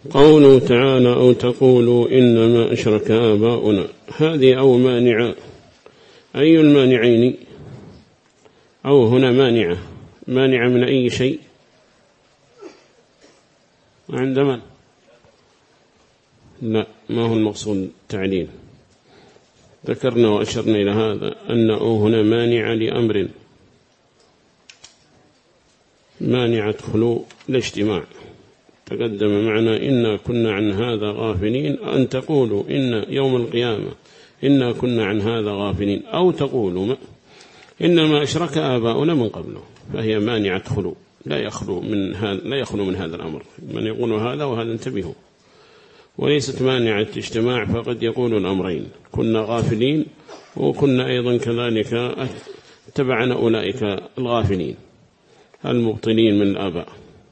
قوله تعالى أو تقولوا إنما أشرك آباؤنا، هذه أو مانعة، أي المانعين؟ أو هنا مانعة من أي شيء؟ عند من؟ لا، ما هو المقصود التعليل. ذكرنا وأشرنا إلى هذا أنه هنا مانعة لأمر، مانعة خلو الاجتماع. تقدم معنا إنا كنا عن هذا غافلين، أن تقولوا إن يوم القيامة إنا كنا عن هذا غافلين، أو تقولوا إنما أشرك آباؤنا من قبله، فهي مانعة خلو، لا يخلو من هذا الأمر. من يقول هذا وهذا انتبهوا. وليست مانعة اجتماع، فقد يقول الأمرين، كنا غافلين وكنا أيضا كذلك اتبعنا أولئك الغافلين المبطلين من الآباء،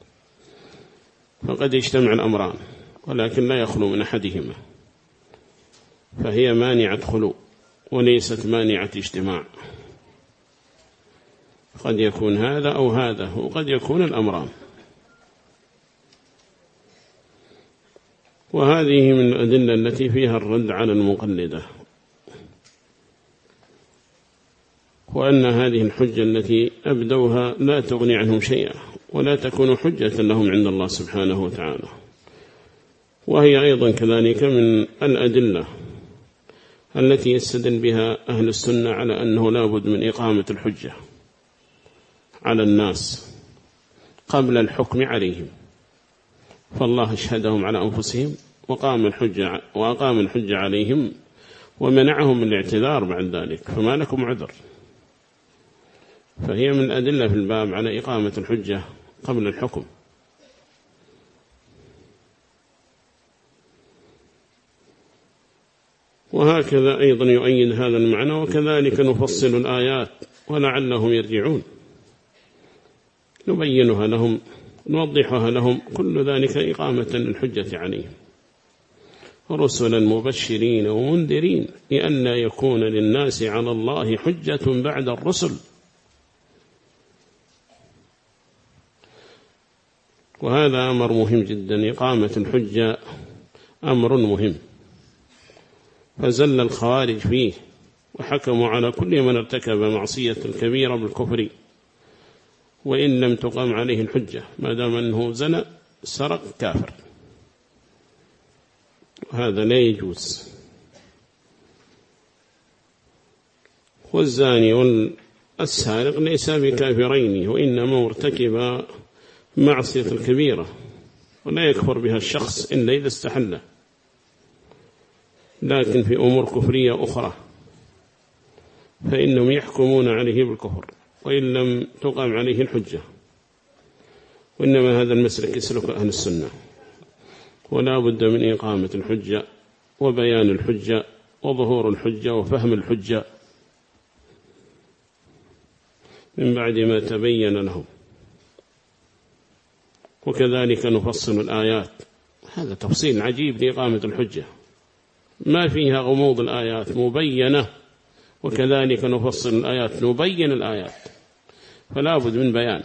فقد يجتمع الأمران، ولكن لا يخلو من أحدهما، فهي مانعة خلو وليست مانعة اجتماع. قد يكون هذا أو هذا، وقد يكون الأمران. وهذه من الأدلة التي فيها الرد على المقلدة، وأن هذه الحجة التي أبدوها لا تغني عنهم شيئا، ولا تكون حجة لهم عند الله سبحانه وتعالى. وهي أيضا كذلك من الأدلة التي يستدل بها أهل السنة على أنه لا بد من إقامة الحجة على الناس قبل الحكم عليهم، فالله اشهدهم على أنفسهم وأقام الحجة عليهم ومنعهم من الاعتذار بعد ذلك، فما لكم عذر. فهي من الأدلة في الباب على إقامة الحجة قبل الحكم. وهكذا أيضا يؤيد هذا المعنى. وكذلك نفصل الآيات ولعلهم يرجعون، نبينها لهم، نوضحها لهم، كل ذلك إقامة الحجة عليهم، رسلا مبشرين ومنذرين لئلا يكون للناس على الله حجة بعد الرسل. وهذا أمر مهم جدا، إقامة الحجة أمر مهم، فزل الخوارج فيه وحكموا على كل من ارتكب معصية كبيرة بالكفر وإن لم تقام عليه الحجة، ما دام أنه زنى سرق كافر، وهذا لا يجوز. والزاني والسارق ليس بكافرين، وإنما ارتكب معصية الكبيرة، ولا يكفر بها الشخص إلا إذا استحله، لكن في أمور كفرية أخرى فإنهم يحكمون عليه بالكفر وإن لم تقام عليه الحجة. وإنما هذا المسلك يسلك أهل السنة، ولا بد من إقامة الحجة وبيان الحجة وظهور الحجة وفهم الحجة من بعد ما تبين لهم. وكذلك نفصل الآيات، هذا تفصيل عجيب لإقامة الحجة، ما فيها غموض، الآيات مبينة. وكذلك نفصل الآيات، نبين الآيات، فلا بد من بيان.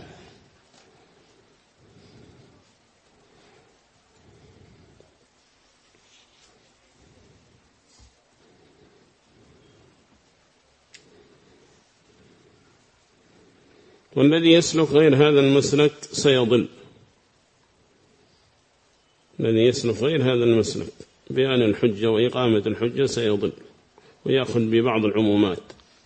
والذي يسلك غير هذا المسلك سيضل، الذي يسلك غير هذا المسلك بيان الحجة وإقامة الحجة سيضل، ويأخذ ببعض العمومات،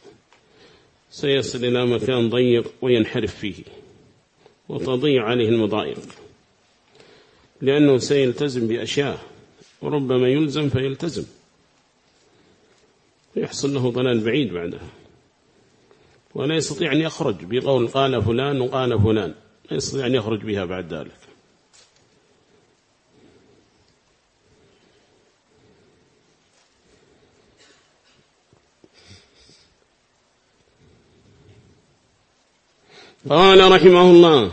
سيصل إلى مكان ضيق وينحرف فيه وتضيع عليه المضايق، لأنه سيلتزم بأشياء وربما يلزم فيلتزم ويحصل له ضلال بعيد بعدها، ولا يستطيع أن يخرج بقول قال فلان وقال فلان، لا يستطيع أن يخرج بها بعد ذلك. قال رحمه الله: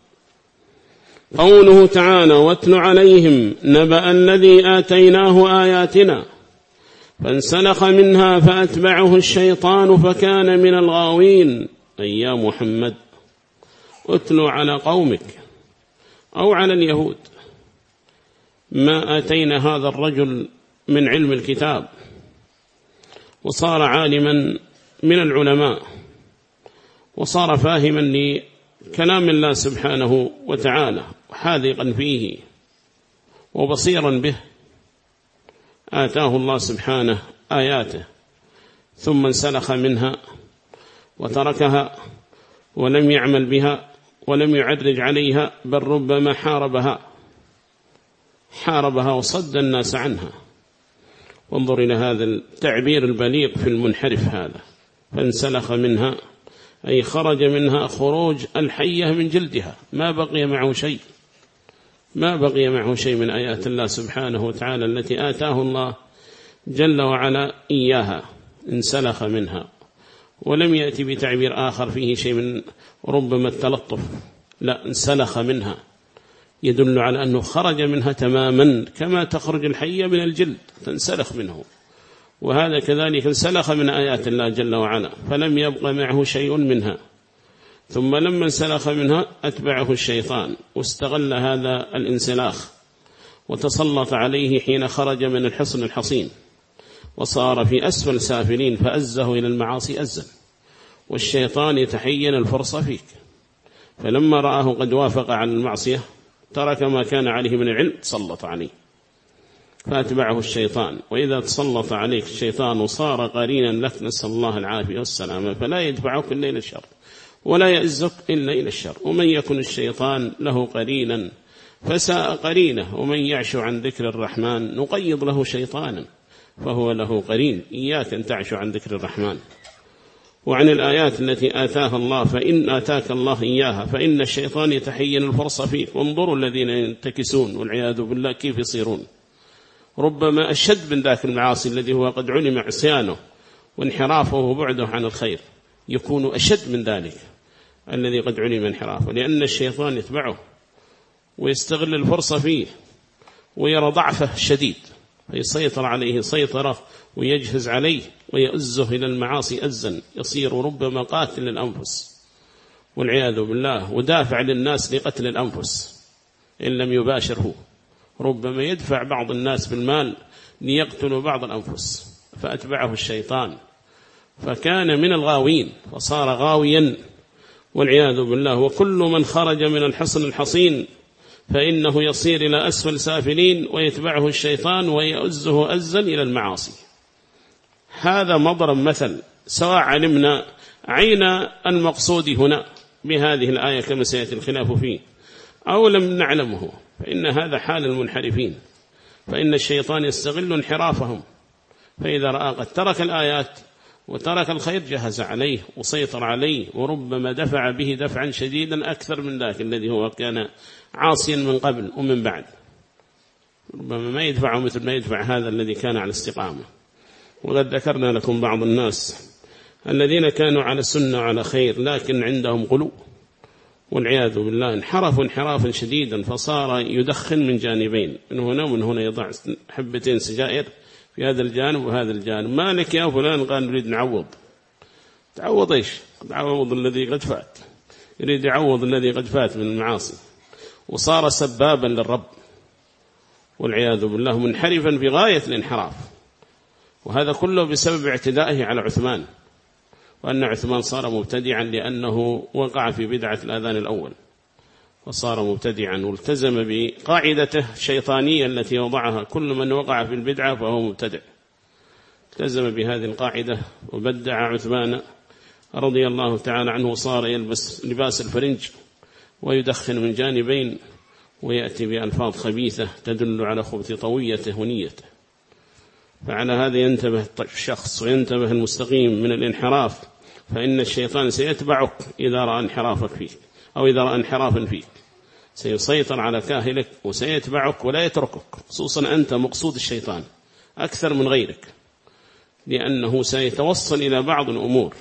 قوله تعالى: واتل عليهم نبأ الذي آتيناه آياتنا فانسلخ منها فأتبعه الشيطان فكان من الغاوين. أي يا محمد اتل على قومك أو على اليهود ما آتينا هذا الرجل من علم الكتاب وصار عالما من العلماء وصار فاهما لكلام الله سبحانه وتعالى وحاذقا فيه وبصيرا به، آتاه الله سبحانه آياته ثم انسلخ منها وتركها ولم يعمل بها ولم يعرج عليها، بل ربما حاربها وصد الناس عنها. وانظر إلى هذا التعبير البليغ في المنحرف هذا، فانسلخ منها أي خرج منها خروج الحية من جلدها، ما بقي معه شيء من آيات الله سبحانه وتعالى التي آتاه الله جل وعلا إياها، انسلخ منها. ولم يأتي بتعبير آخر فيه شيء من ربما التلطف، لا، انسلخ منها يدل على أنه خرج منها تماما كما تخرج الحية من الجلد تنسلخ منه، وهذا كذلك انسلخ من آيات الله جل وعلا فلم يبقى معه شيء منها. ثم لما انسلخ منها أتبعه الشيطان واستغل هذا الانسلاخ وتسلط عليه حين خرج من الحصن الحصين وصار في أسفل سافلين، فأزه إلى المعاصي أزا، والشيطان يتحين الفرصة فيك، فلما رآه قد وافق على المعصية ترك ما كان عليه من العلم تسلط عليه فأتبعه الشيطان. وإذا تسلط عليك الشيطان وصار قرينا لك، نسأل الله العافية والسلامة، فلا يدفعك إلا إلى الشر ولا يعزك إلا إلى الشر. ومن يكن الشيطان له قرينا فساء قرينه، ومن يعش عن ذكر الرحمن نقيض له شيطانا فهو له قرين. إياك أن تعش عن ذكر الرحمن وعن الآيات التي آتاها الله، فإن آتاك الله إياها فإن الشيطان يتحين الفرصة فيك. وانظروا الذين ينتكسون والعياذ بالله كيف يصيرون، ربما أشد من ذاك المعاصي الذي هو قد علم عصيانه وانحرافه وبعده عن الخير، يكون أشد من ذلك الذي قد علم انحرافه، لأن الشيطان يتبعه ويستغل الفرصة فيه ويرى ضعفه الشديد فيسيطر عليه سيطرة ويجهز عليه ويؤزه إلى المعاصي أزا، يصير ربما قاتل للأنفس والعياذ بالله، ودافع للناس لقتل الأنفس إن لم يباشره. ربما يدفع بعض الناس بالمال ليقتلوا بعض الأنفس، فأتبعه الشيطان فكان من الغاوين وصار غاويا والعياذ بالله. وكل من خرج من الحصن الحصين فإنه يصير إلى أسفل سافلين ويتبعه الشيطان ويؤزه أزا إلى المعاصي. هذا مضرب مثل، سواء علمنا عين المقصود هنا بهذه الآية كما سيأتي الخلاف فيه أو لم نعلمه، فإن هذا حال المنحرفين، فإن الشيطان يستغل انحرافهم، فإذا رأى قد ترك الآيات وترك الخير جهز عليه وسيطر عليه، وربما دفع به دفعا شديدا أكثر من ذاك الذي هو كان عاصيا من قبل ومن بعد، ربما ما يدفعه مثل ما يدفع هذا الذي كان على استقامة. وقد ذكرنا لكم بعض الناس الذين كانوا على سنة وعلى خير لكن عندهم غلو والعياذ بالله، انحرفوا انحرافا شديدا فصار يدخن من جانبين، من هنا ومن هنا، يضع حبتين سجائر في هذا الجانب وهذا الجانب. مالك يا فلان؟ قال نريد نعوض. تعوض إيش؟ تعوض الذي قد فات، يريد يعوض الذي قد فات من المعاصي، وصار سبابا للرب والعياذ بالله، منحرفا في غاية الانحراف. وهذا كله بسبب اعتدائه على عثمان، وأن عثمان صار مبتدعا لأنه وقع في بدعة الأذان الأول، وصار مبتدعا والتزم بقاعدته الشيطانية التي وضعها: كل من وقع في البدعة فهو مبتدع. التزم بهذه القاعدة وبدع عثمان رضي الله تعالى عنه، وصار يلبس لباس الفرنج ويدخن من جانبين ويأتي بألفاظ خبيثة تدل على خبث طويته ونيته. فعلى هذا ينتبه الشخص وينتبه المستقيم من الانحراف، فإن الشيطان سيتبعك إذا رأى انحرافك فيك، أو إذا رأى انحرافا فيك سيسيطر على كاهلك وسيتبعك ولا يتركك، خصوصا أنت مقصود الشيطان أكثر من غيرك، لأنه سيتوصل إلى بعض الأمور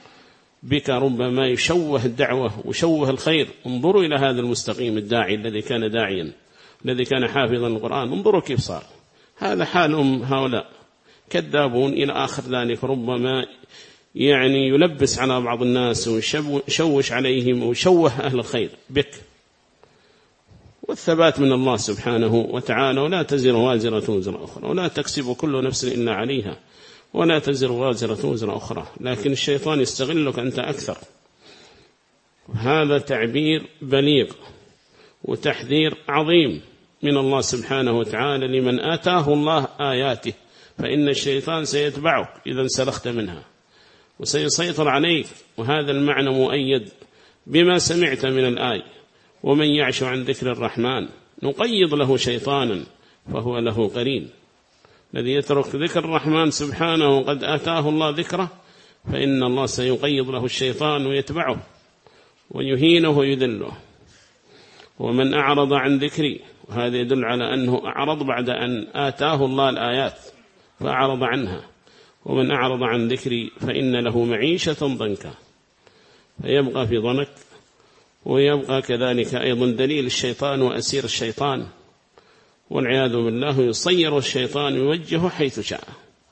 بك ربما يشوه الدعوة ويشوه الخير. انظروا إلى هذا المستقيم الداعي الذي كان داعيا، الذي كان حافظا القرآن، انظروا كيف صار. هذا حالهم هؤلاء كذابون إلى آخر ذلك، ربما يعني يلبس على بعض الناس ويشوش عليهم ويشوه أهل الخير بك. والثبات من الله سبحانه وتعالى. ولا تزر وازرة وزر أخرى، ولا تكسب كل نفس إلا عليها، ولا تزر وازرة وزر أخرى، لكن الشيطان يستغلك أنت أكثر. هذا تعبير بليغ وتحذير عظيم من الله سبحانه وتعالى لمن آتاه الله آياته، فإن الشيطان سيتبعك إذا انسلخت منها وسيسيطر عليك. وهذا المعنى مؤيد بما سمعت من الآية: ومن يعش عن ذكر الرحمن نقيض له شيطانا فهو له قرين. الذي يترك ذكر الرحمن سبحانه وقد آتاه الله ذكره فإن الله سيقيض له الشيطان ويتبعه ويهينه ويذله. ومن أعرض عن ذكري، وهذا يدل على أنه أعرض بعد أن آتاه الله الآيات فأعرض عنها. ومن أعرض عن ذكري فإن له معيشة ضنكا، فيبقى في ضنك، ويبقى كذلك أيضا دليل الشيطان وأسير الشيطان، والعياذ بالله يصير الشيطان يوجه حيث شاء.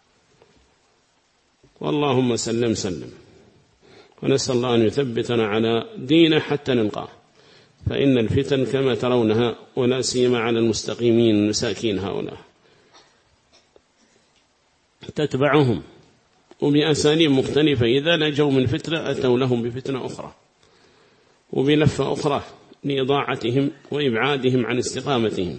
واللهم سلم سلم، ونسأل الله أن يثبتنا على دينه حتى نلقاه، فإن الفتن كما ترونها ولا سيما على المستقيمين المساكين هؤلاء تتبعهم وبأساليب مختلفة. إذا نجوا من فتنة أتوا لهم بفتنة أخرى وبلفة أخرى لإضاعتهم وإبعادهم عن استقامتهم.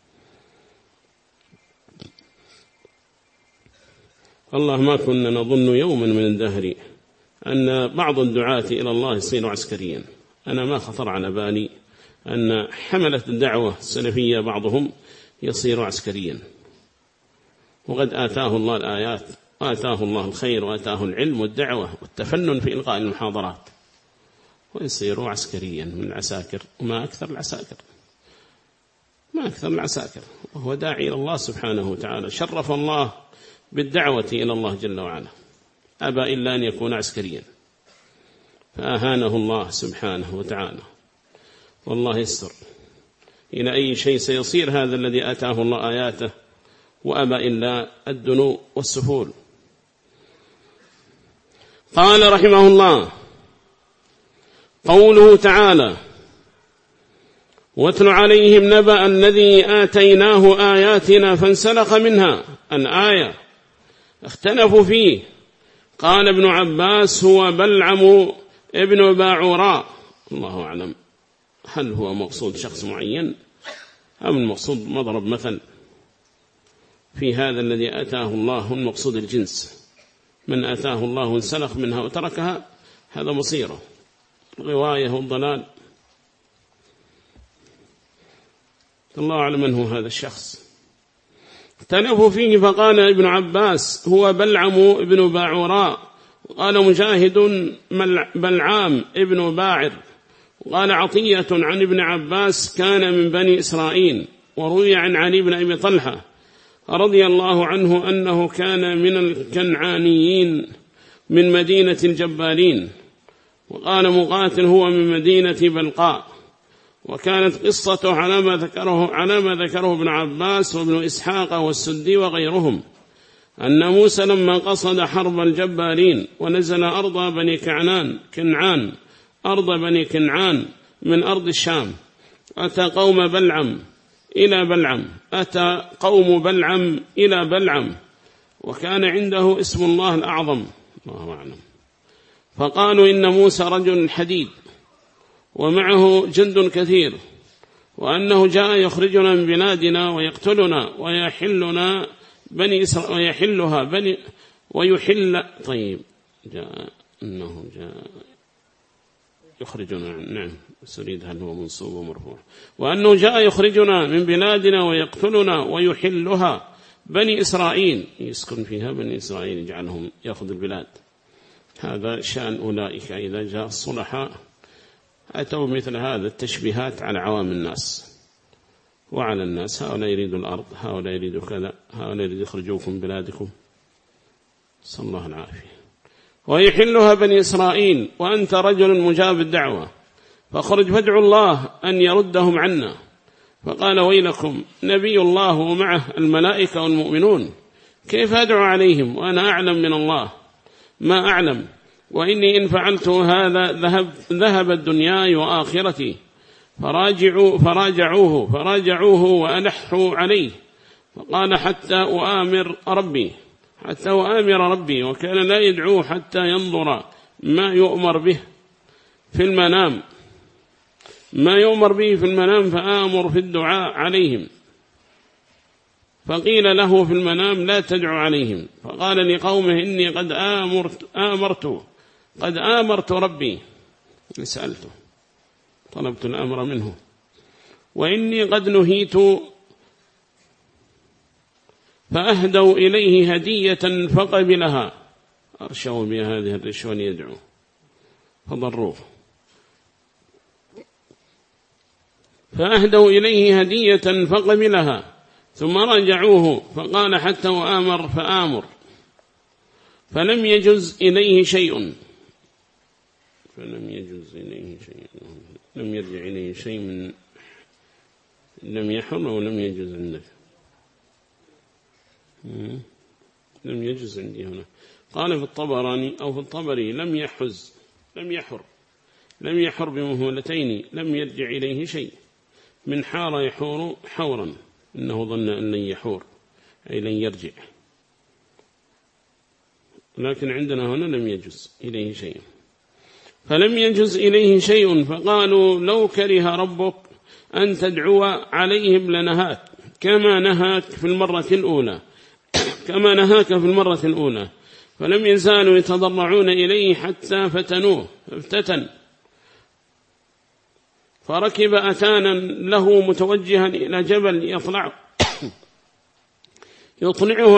الله ما كنا نظن يوما من الدهر أن بعض الدعاة إلى الله يصير عسكريا. أنا ما خطر على بالي أن حملة الدعوة السلفية بعضهم يصير عسكريا، وقد آتاه الله الآيات وآتاه الله الخير وآتاه العلم والدعوة والتفنن في إلقاء المحاضرات، ويصير عسكريا من العساكر. وما أكثر العساكر، ما أكثر العساكر، وهو داعي إلى الله سبحانه وتعالى. شرف الله بالدعوة إلى الله جل وعلا، أبى إلا أن يكون عسكريا، فأهانه الله سبحانه وتعالى. والله يستر إلى أي شيء سيصير هذا الذي آتاه الله آياته وأبى إلا الدنو والسفول. قال رحمه الله: قوله تعالى: واتل عليهم نبأ الذي آتيناه آياتنا فانسلخ منها. الآية اختلفوا فيه. قال ابن عباس: هو بلعم ابن باعوراء. الله أعلم، هل هو مقصود شخص معين أم المقصود مضرب مثل في هذا الذي آتاه الله المقصود الجنس؟ من آتاه الله وانسلخ منها وتركها هذا مصيره الغواية والضلال. الله أعلم من هو هذا الشخص. اختلفوا فيه. فقال ابن عباس: هو بلعم ابن باعوراء. قال مجاهد: بلعام ابن باعر. قال عطية عن ابن عباس: كان من بني إسرائيل. وروي عن علي بن أبي طلحة رضي الله عنه أنه كان من الكنعانيين من مدينة الجبارين. وقال مقاتل: هو من مدينة بلقاء. وكانت قصته على ما ذكره ابن عباس وابن إسحاق والسدي وغيرهم، أن موسى لما قصد حرب الجبارين ونزل أرض بني كنعان أرض بني كنعان من أرض الشام، أتى قوم بلعم إلى بلعم، وكان عنده اسم الله الأعظم، الله أعلم. فقالوا: إن موسى رجل حديد ومعه جند كثير، وأنه جاء يخرجنا من بلادنا ويقتلنا ويحلنا بني إسرائيل ويحلها بني ويحل. طيب، جاء يخرجنا، نعم سريد هل هو منصوب ومرفوع. وأنه جاء يخرجنا من بلادنا ويقتلنا ويحلها بني إسرائيل، يسكن فيها بني إسرائيل، يجعلهم يأخذ البلاد. هذا شأن أولئك إذا جاء الصلحاء أتوا مثل هذا التشبيهات على عوام الناس وعلى الناس. هؤلاء يريدوا الأرض، هؤلاء يريدوا كذا، هؤلاء يريدوا يخرجوكم من بلادكم، صلى الله العافية. ويحلها بني إسرائيل وأنت رجل مجاب الدعوة، فخرج فادعوا الله أن يردهم عنا. فقال: ويلكم، نبي الله ومعه الملائكة والمؤمنون، كيف أدعو عليهم وأنا أعلم من الله ما أعلم، وإني إن فعلت هذا ذهب الدنيا وآخرتي، فراجعوه وألحوا عليه، فقال حتى أؤامر ربي، وكان لا يدعوه حتى ينظر ما يؤمر به في المنام، فآمر في الدعاء عليهم. فقيل له في المنام لا تدعو عليهم، فقال لقومه إني قد آمرت ربي، سألته طلبت الأمر منه، وإني قد نهيت، فأهدوا إليه هدية فقبلها، أرشوا بهذه الرشوة يدعو فضروه، فأهدوا إليه هدية فقبلها، ثم رجعوه فقال حتى فآمر، فلم يجز إليه شيء، لم يرجع إليه شيء من لم يحر ولم يجز عندك، لم يجز عندي هنا. قال في الطبراني أو في الطبري لم يحر بمهولتين، لم يرجع إليه شيء من حار يحور حورا، إنه ظن أن لن يحور أي لن يرجع، لكن عندنا هنا لم يجز إليه شيء، فلم يجز إليه شيء. فقالوا لو كره ربك أن تدعو عليهم لنهاك كما نهاك في المرة الأولى، فلم يزالوا يتضرعون إليه حتى افتتن، فركب أتانا له متوجها إلى جبل يطلعه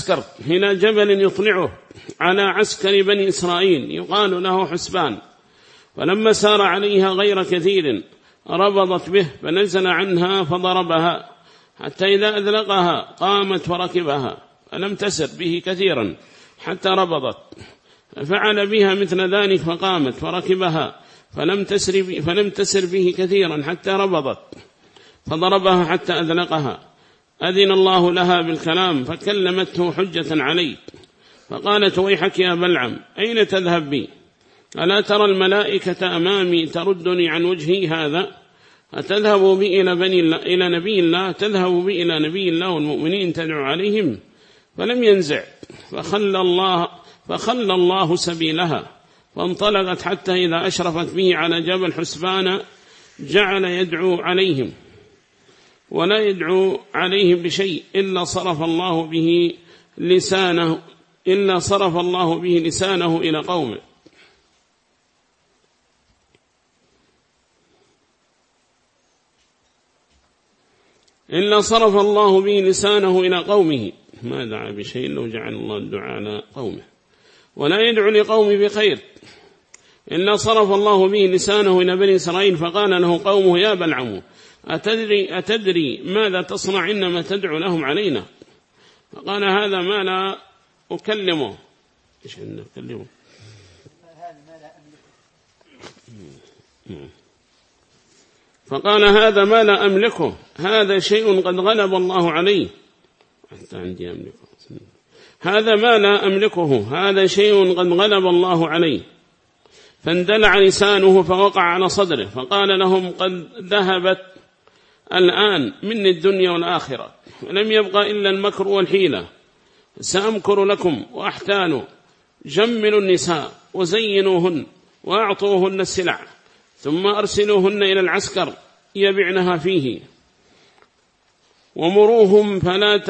على عسكر بني إسرائيل يقال له حسبان، فلما سار عليها غير كثير ربضت به، فنزل عنها فضربها حتى إذا أذلقها قامت فركبها، فلم تسر به كثيرا حتى ربضت، ففعل بها مثل ذلك فقامت فركبها، فلم تسر به كثيرا حتى ربضت، فضربها حتى أذلقها، أذن الله لها بالكلام فكلمته حجة عليه، فقالت ويحك يا بلعم أين تذهب بي؟ ألا ترى الملائكة أمامي تردني عن وجهي هذا؟ أتذهب بي إلى نبي الله؟ تذهب بي إلى نبي الله والمؤمنين تدعو عليهم؟ فلم ينزع، فخلى الله سبيلها، فانطلقت حتى إذا أشرفت به على جبل حسبان جعل يدعو عليهم، ولا يدعو عليهم بشيء إلا صرف الله به لسانه إلى قومه. ما دعا بشيء لو جعل الله الدعاء على قومه، ولا يدعو لقومه بخير إلا صرف الله به لسانه إلى بني إسرائيل، فقال له قومه يا بلعم أتدري ماذا تصنع إنما تدعو لهم علينا؟ فقال هذا ما لا أكلمه. إيش نكلمه؟ فقال هذا ما لا أملكه، هذا شيء قد غلب الله عليه، حتى عندي أملكه، هذا ما لا أملكه، هذا شيء قد غلب الله عليه. فاندلع لسانه فوقع على صدره، فقال لهم قد ذهبت الآن مني الدنيا والآخرة، ولم يبقى إلا المكر والحيلة، سأمكر لكم وأحتال، جملوا النساء وزينوهن وأعطوهن السلع، ثم أرسلوهن إلى العسكر يبعنها فيه، ومروهن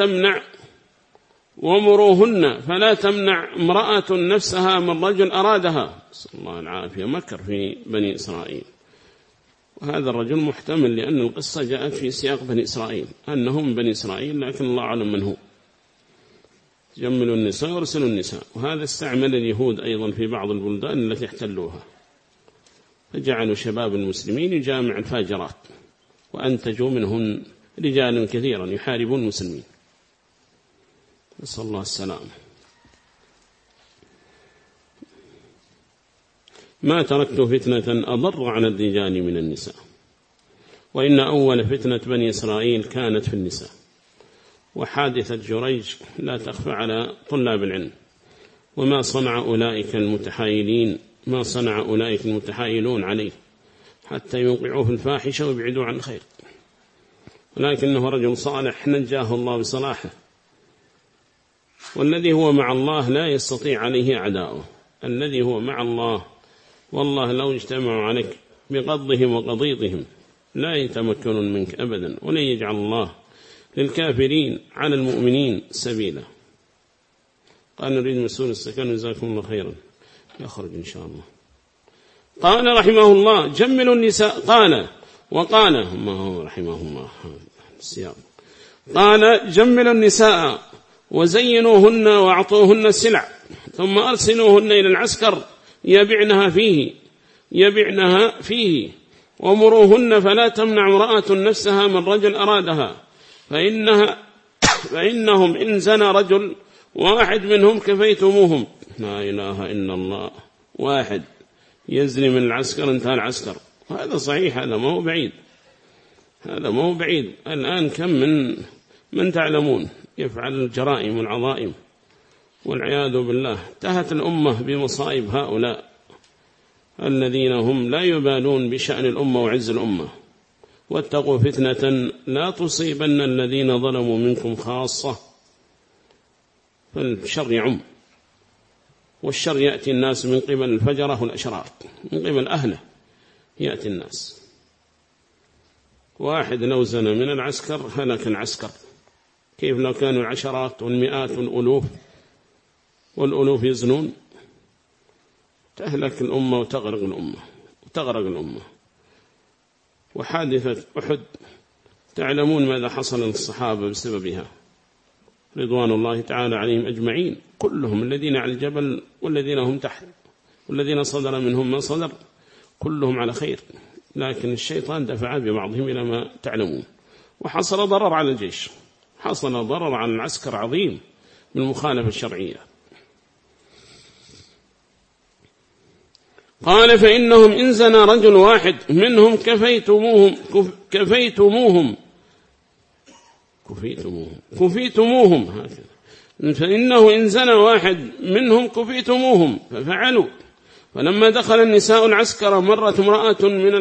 فلا تمنع امرأة نفسها من رجل أرادها. صلى الله العافية، مكر في بني إسرائيل. وهذا الرجل محتمل لأن القصة جاءت في سياق بني إسرائيل، أنهم بني إسرائيل، لكن الله أعلم من هو. جملوا النساء وارسلوا النساء، وهذا استعمل اليهود أيضا في بعض البلدان التي احتلوها، فجعلوا شباب المسلمين يجامع الفاجرات، وأنتجوا منهن رجالا كثيرا يحاربون المسلمين، نسأل الله السلام. ما تركت فتنة أضر على الرجال من النساء، وإن أول فتنة بني إسرائيل كانت في النساء. وحادثة جريج لا تخفى على طلاب العلم، وما صنع أولئك المتحايلون عليه، حتى يوقعوه في الفاحشة ويبعدوا عن الخير، ولكنه رجل صالح نجاه الله بصلاحه. والذي هو مع الله لا يستطيع عليه أعداؤه. الذي هو مع الله والله لو اجتمعوا عليك بقضهم وقضيضهم لا يتمكنون منك أبدا، ولن يجعل الله للكافرين على المؤمنين سبيلا. قال نريد مسؤول السكن جزاكم الله خيرا يخرج إن شاء الله. قال رحمه الله جملوا النساء. قال وقال ما هو رحمه الله السياق. قال جملوا النساء وزينوهن وأعطوهن السلع ثم أرسلوهن إلى العسكر يبعنها فيه ومروهن فلا تمنع امرأة نفسها من رجل أرادها فإنهم إن زنى رجل واحد منهم كفيتموهم. لا إله إلا الله. واحد يزني من العسكر انتهى العسكر. هذا صحيح، هذا ما هو بعيد. الآن كم من تعلمون يفعل الجرائم والعظائم والعياذ بالله. انتهت الأمة بمصائب هؤلاء الذين هم لا يبالون بشأن الأمة وعز الأمة. واتقوا فتنة لا تصيبن الذين ظلموا منكم خاصة. فالشر يعم، والشر يأتي الناس من قبل الفجرة والأشرار، من قبل أهله يأتي الناس. واحد لو زنى من العسكر هلك العسكر. كيف لو كانوا العشرات والمئات والألوف يزنون؟ تهلك الأمة وتغرق الأمة. وحادثة أحد تعلمون ماذا حصل للصحابة بسببها رضوان الله تعالى عليهم أجمعين كلهم، الذين على الجبل والذين هم تحت والذين صدر منهم ما صدر، كلهم على خير، لكن الشيطان دفع ببعضهم إلى ما تعلمون. وحصل ضرر على الجيش، حصل ضرر على العسكر عظيم بالمخالفة الشرعية. قال فإنهم إن زنى رجل واحد منهم كفيتموهم هكذا. فإنه إن زنى واحد منهم كفيتموهم ففعلوا. فلما دخل النساء العسكر مرت امرأة من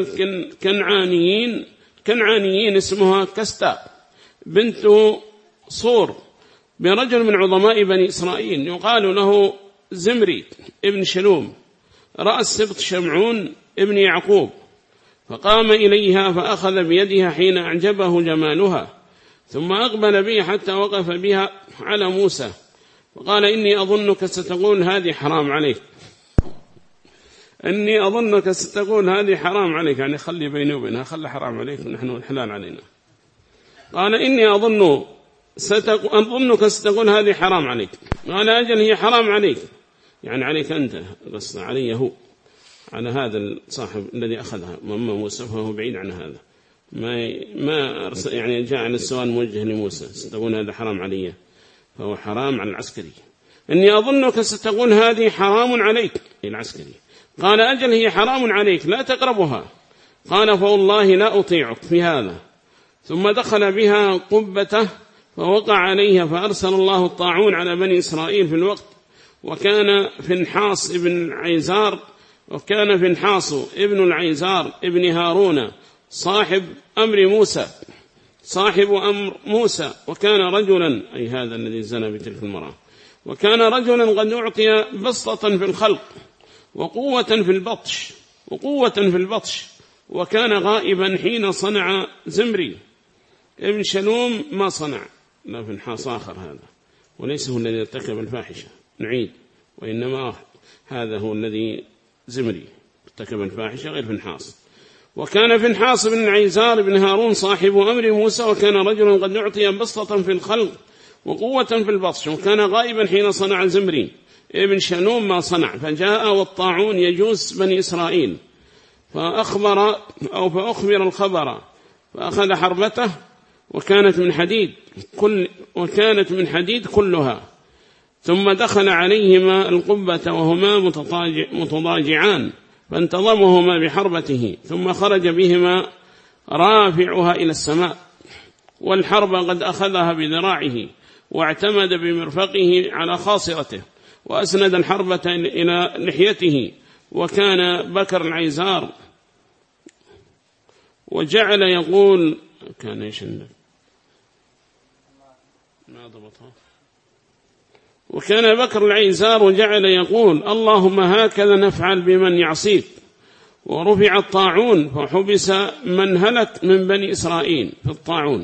الكنعانيين اسمها كستا بنت صور برجل من عظماء بني إسرائيل يقال له زمري ابن شلوم رأس سبط شمعون ابن يعقوب، فقام إليها فأخذ بيدها حين أعجبه جمالها، ثم أقبل بها حتى وقف بها على موسى وقال إني أظنك ستقول هذه حرام عليك، يعني خلي بيني وبينها، خلي حرام عليك ونحن الحلال علينا. قال إني أظنك ستقول هذه حرام عليك. قال أجل هي حرام عليك، يعني عليك أنت، قصد علي هو، على هذا الصاحب الذي أخذها. أما موسى فهو بعيد عن هذا، ما يعني جاء عن السؤال موجه لموسى ستقول هذا حرام علي، فهو حرام على العسكري. إني أظنك ستقول هذه حرام عليك العسكري. قال أجل هي حرام عليك لا تقربها. قال فوالله لا أطيعك في هذا. ثم دخل بها قبته فوقع عليها، فأرسل الله الطاعون على بني إسرائيل في الوقت. وكان فنحاص ابن العيزار ابن هارون صاحب أمر موسى، وكان رجلا، أي هذا الذي زنى بتلك المرأة، وكان رجلا قد أعطي بسطة في الخلق وقوة في البطش، وكان غائبا حين صنع زمري ابن شلوم ما صنع. لا فنحاص آخر هذا، وليس هو الذي ارتكب الفاحشة، نعيد، وإنما هذا هو الذي زمري ارتكب الفاحشة غير فنحاص. وكان فنحاص بن العيزار بن هارون صاحب أمر موسى، وكان رجلا قد أعطي بسطة في الخلق وقوة في البطش، وكان غائبا حين صنع زمري ابن شلوم ما صنع. فجاء والطاعون يجوز بني إسرائيل فأخبر الخبر، فأخذ حربته وكانت من حديد كلها. ثم دخل عليهما القبة وهما متضاجعان فانتظمهما بحربته، ثم خرج بهما رافعها إلى السماء، والحرب قد أخذها بذراعه واعتمد بمرفقه على خاصرته، وأسند الحربة إلى لحيته. وكان بكر العيزار وجعل يقول كان إيش عندك ما ضبطها. وكان بكر العيزار وجعل يقول اللهم هكذا نفعل بمن يعصيك. ورفع الطاعون فحبس من هلك من بني إسرائيل في الطاعون،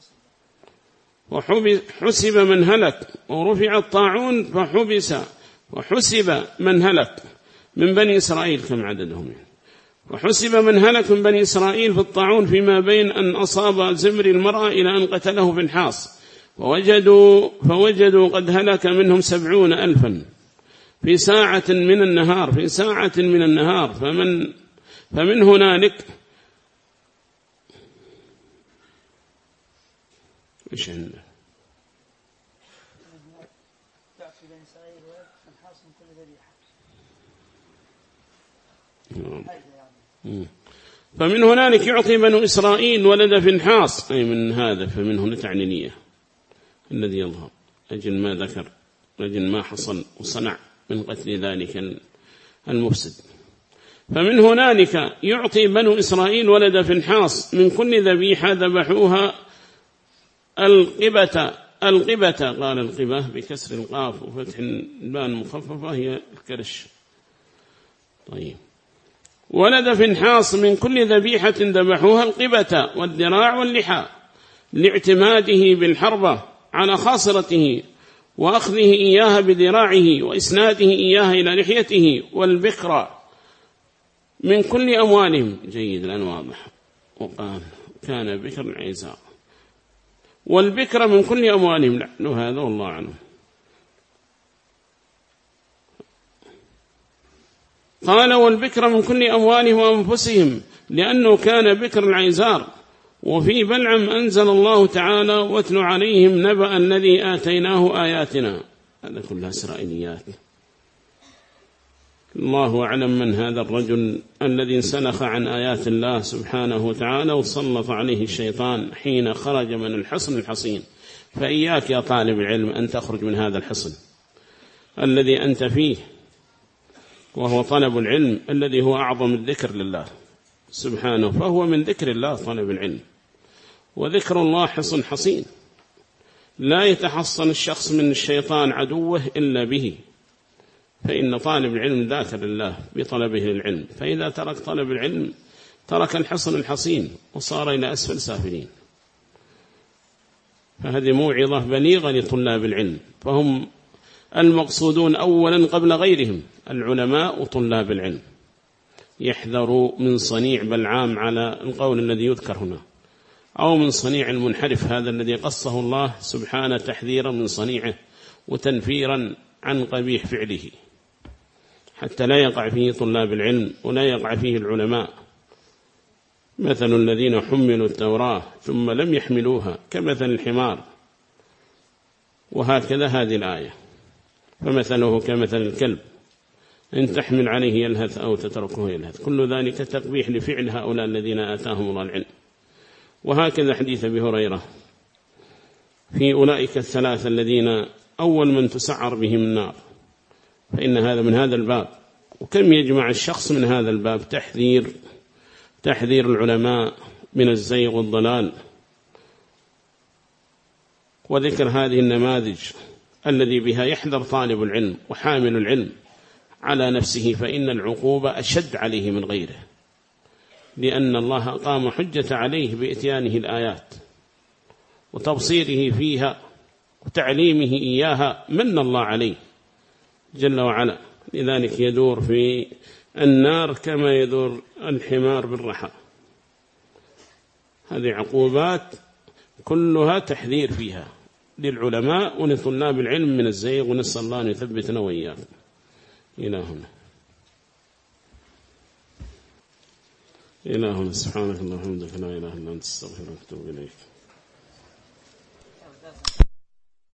وحسب من هلك. ورفع الطاعون فحبس وحسب من هلك من بني إسرائيل، كم عددهم يعني. وحسب من هلك من بني إسرائيل في الطاعون فيما بين أن أصاب زمر المرأة إلى أن قتله في الحاص. فوجدوا قد هلك منهم 70,000 في ساعة من النهار. فمن هنالك إيش عنده فمن هنالك يعطي بنو إسرائيل ولد فنحاس، أي من هذا فمن هنا تعني نية الذي يظهر أجل ما ذكر أجل ما حصل وصنع من قتل ذلك المفسد. فمن هنالك يعطي بنو إسرائيل ولد فنحاس من كل ذبيحة ذبحوها القبة. قال القبة بكسر القاف وفتح الباء المخففة هي الكرش. طيب، ولد فنحاس من كل ذبيحة ذبحوها القبة والذراع واللحى لاعتماده بالحربة على خاصرته وأخذه إياها بذراعه وإسناده إياها إلى لحيته. والبكرة من كل أموالهم، جيد الآن واضح. وقال كان بكر العيزار. والبكرة من كل أموالهم، لعنه هذا والله عنه. قال والبكرة من كل أموالهم وأنفسهم، لأنه كان بكر العيزار. وفي بلعم أنزل الله تعالى واتل عليهم نبأ الذي آتيناه آياتنا. هذا كلها إسرائيليات. الله أعلم من هذا الرجل الذي انسلخ عن آيات الله سبحانه وتعالى وسلط عليه الشيطان حين خرج من الحصن الحصين. فإياك يا طالب العلم أن تخرج من هذا الحصن الذي أنت فيه، وهو طلب العلم الذي هو أعظم الذكر لله سبحانه. فهو من ذكر الله طلب العلم، وذكر الله حصن حصين لا يتحصن الشخص من الشيطان عدوه إلا به. فإن طالب العلم ذاكر لله بطلبه للعلم، فإذا ترك طلب العلم ترك الحصن الحصين وصار إلى أسفل سافلين. فهذه موعظة بليغة لطلاب العلم، فهم المقصودون أولا قبل غيرهم العلماء وطلاب العلم. يحذروا من صنيع بلعام على القول الذي يذكر هنا، أو من صنيع المنحرف هذا الذي قصه الله سبحانه تحذيرا من صنيعه وتنفيرا عن قبيح فعله، حتى لا يقع فيه طلاب العلم ولا يقع فيه العلماء. مثل الذين حملوا التوراة ثم لم يحملوها كمثل الحمار. وهكذا هذه الآية، فمثله كمثل الكلب إن تحمل عليه يلهث أو تتركه يلهث. كل ذلك تقبيح لفعل هؤلاء الذين آتاهم الله العلم. وهكذا حديث أبي هريرة في أولئك الثلاثة الذين أول من تسعر بهم النار، فإن هذا من هذا الباب. وكم يجمع الشخص من هذا الباب تحذير العلماء من الزيغ والضلال، وذكر هذه النماذج الذي بها يحذر طالب العلم وحامل العلم على نفسه، فإن العقوبة أشد عليه من غيره، لأن الله قام حجة عليه بإتيانه الآيات وتبصيره فيها وتعليمه إياها، من الله عليه جل وعلا. لذلك يدور في النار كما يدور الحمار بالرحى. هذه عقوبات كلها تحذير فيها للعلماء ولطلاب العلم من الزيغ، ونسأل الله أن يثبتنا وإياكم. إلهنا سبحانك اللهم وبحمدك لا إله إلا أنت استغفرك وأتوب إليك.